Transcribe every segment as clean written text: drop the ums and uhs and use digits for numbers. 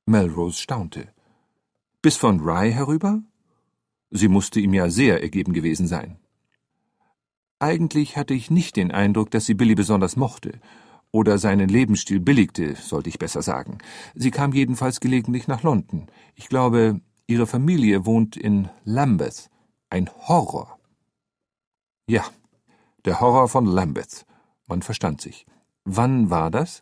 Melrose staunte. »Bis von Rye herüber? Sie musste ihm ja sehr ergeben gewesen sein.« Eigentlich hatte ich nicht den Eindruck, dass sie Billy besonders mochte. Oder seinen Lebensstil billigte, sollte ich besser sagen. Sie kam jedenfalls gelegentlich nach London. Ich glaube, ihre Familie wohnt in Lambeth. Ein Horror. Ja, der Horror von Lambeth. Man verstand sich. Wann war das?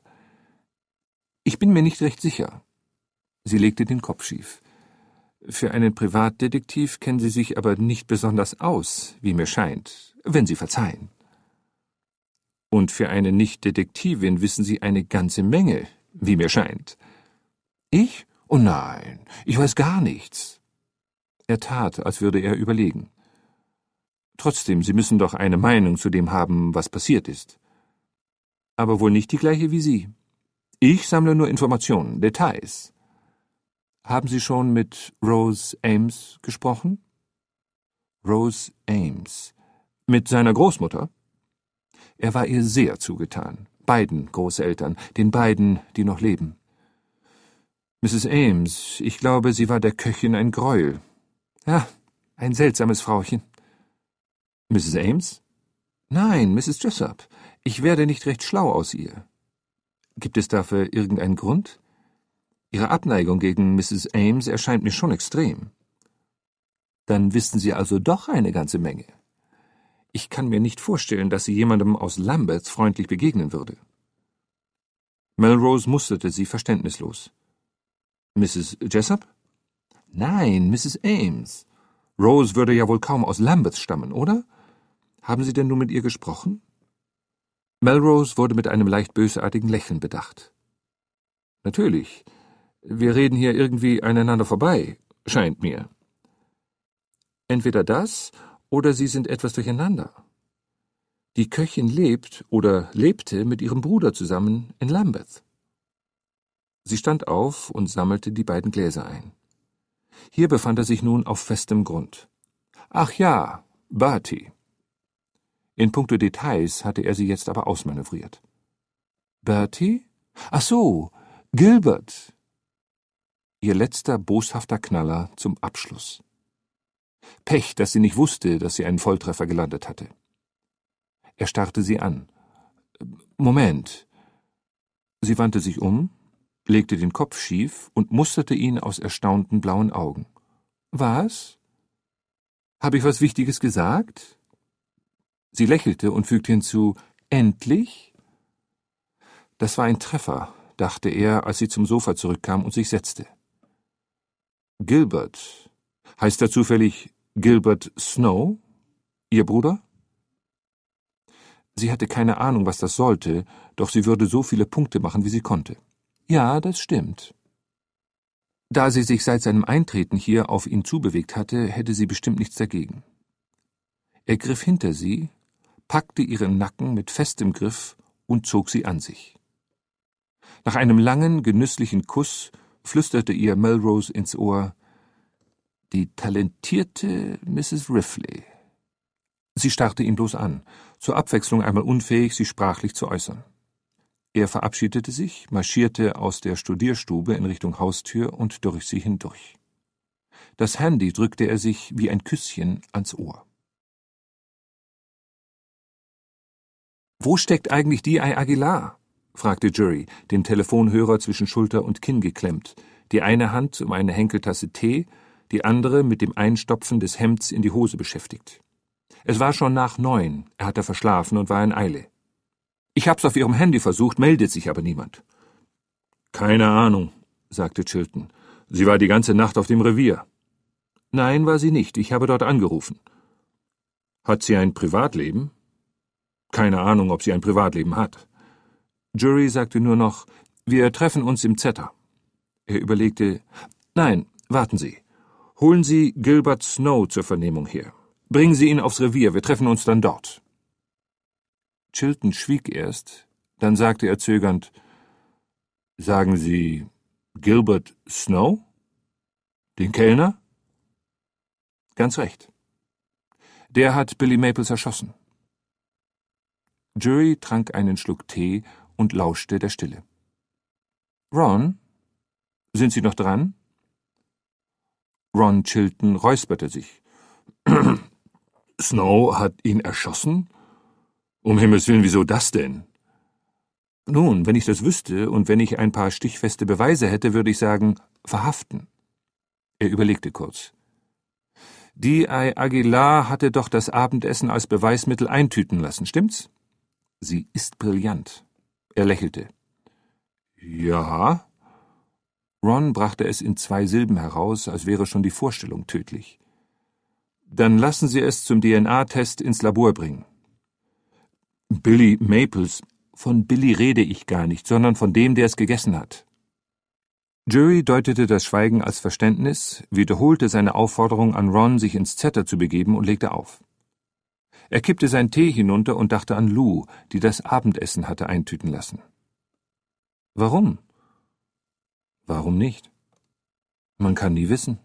Ich bin mir nicht recht sicher. Sie legte den Kopf schief. Für einen Privatdetektiv kennen Sie sich aber nicht besonders aus, wie mir scheint, wenn Sie verzeihen. Und für eine Nicht-Detektivin wissen Sie eine ganze Menge, wie mir scheint. Ich? Oh nein, ich weiß gar nichts. Er tat, als würde er überlegen. Trotzdem, Sie müssen doch eine Meinung zu dem haben, was passiert ist. Aber wohl nicht die gleiche wie Sie. Ich sammle nur Informationen, Details. Haben Sie schon mit Rose Ames gesprochen? Rose Ames. Mit seiner Großmutter? Er war ihr sehr zugetan. Beiden Großeltern, den beiden, die noch leben. Mrs. Ames, ich glaube, sie war der Köchin ein Greuel. Ja, ein seltsames Frauchen. Mrs. Ames? Nein, Mrs. Jessup. Ich werde nicht recht schlau aus ihr. Gibt es dafür irgendeinen Grund? Ihre Abneigung gegen Mrs. Ames erscheint mir schon extrem. Dann wissen Sie also doch eine ganze Menge. Ich kann mir nicht vorstellen, dass sie jemandem aus Lambeth freundlich begegnen würde. Melrose musterte sie verständnislos. Mrs. Jessup? Nein, Mrs. Ames. Rose würde ja wohl kaum aus Lambeth stammen, oder? Haben Sie denn nun mit ihr gesprochen? Melrose wurde mit einem leicht bösartigen Lächeln bedacht. Natürlich. Wir reden hier irgendwie aneinander vorbei, scheint mir. Entweder das, oder Sie sind etwas durcheinander. Die Köchin lebt oder lebte mit ihrem Bruder zusammen in Lambeth. Sie stand auf und sammelte die beiden Gläser ein. Hier befand er sich nun auf festem Grund. Ach ja, Bertie. In puncto Details hatte er sie jetzt aber ausmanövriert. Bertie? Ach so, Gilbert. Ihr letzter boshafter Knaller zum Abschluss. Pech, dass sie nicht wusste, dass sie einen Volltreffer gelandet hatte. Er starrte sie an. Moment. Sie wandte sich um, legte den Kopf schief und musterte ihn aus erstaunten blauen Augen. Was? Habe ich was Wichtiges gesagt? Sie lächelte und fügte hinzu, endlich? Das war ein Treffer, dachte er, als sie zum Sofa zurückkam und sich setzte. Gilbert. Heißt er zufällig Gilbert Snow? Ihr Bruder? Sie hatte keine Ahnung, was das sollte, doch sie würde so viele Punkte machen, wie sie konnte. Ja, das stimmt. Da sie sich seit seinem Eintreten hier auf ihn zubewegt hatte, hätte sie bestimmt nichts dagegen. Er griff hinter sie, packte ihren Nacken mit festem Griff und zog sie an sich. Nach einem langen, genüsslichen Kuss flüsterte ihr Melrose ins Ohr, die talentierte Mrs. Rifley. Sie starrte ihn bloß an, zur Abwechslung einmal unfähig, sich sprachlich zu äußern. Er verabschiedete sich, marschierte aus der Studierstube in Richtung Haustür und durch sie hindurch. Das Handy drückte er sich wie ein Küsschen ans Ohr. »Wo steckt eigentlich D.I. Aguilar?« fragte Jury, den Telefonhörer zwischen Schulter und Kinn geklemmt, die eine Hand um eine Henkeltasse Tee, die andere mit dem Einstopfen des Hemds in die Hose beschäftigt. Es war schon nach 9, er hatte verschlafen und war in Eile. »Ich hab's auf Ihrem Handy versucht, meldet sich aber niemand.« »Keine Ahnung«, sagte Chilton. »Sie war die ganze Nacht auf dem Revier.« »Nein, war sie nicht, ich habe dort angerufen.« »Hat sie ein Privatleben?« »Keine Ahnung, ob sie ein Privatleben hat.« Jury sagte nur noch, »Wir treffen uns im Zetter.« Er überlegte, »Nein, warten Sie. Holen Sie Gilbert Snow zur Vernehmung her. Bringen Sie ihn aufs Revier, wir treffen uns dann dort.« Chilton schwieg erst, dann sagte er zögernd, »Sagen Sie Gilbert Snow? Den Kellner?« »Ganz recht. Der hat Billy Maples erschossen.« Jury trank einen Schluck Tee und lauschte der Stille. »Ron?« Sind Sie noch dran? Ron Chilton räusperte sich. Snow hat ihn erschossen? Um Himmels Willen, wieso das denn? Nun, wenn ich das wüsste und wenn ich ein paar stichfeste Beweise hätte, würde ich sagen, verhaften. Er überlegte kurz. D.I. Aguilar hatte doch das Abendessen als Beweismittel eintüten lassen, stimmt's? Sie ist brillant. Er lächelte. Ja. Ron brachte es in 2 Silben heraus, als wäre schon die Vorstellung tödlich. Dann lassen Sie es zum DNA-Test ins Labor bringen. Billy Maples, von Billy rede ich gar nicht, sondern von dem, der es gegessen hat. Jerry deutete das Schweigen als Verständnis, wiederholte seine Aufforderung an Ron, sich ins Zetter zu begeben und legte auf. Er kippte seinen Tee hinunter und dachte an Lou, die das Abendessen hatte eintüten lassen. Warum? Warum nicht? Man kann nie wissen.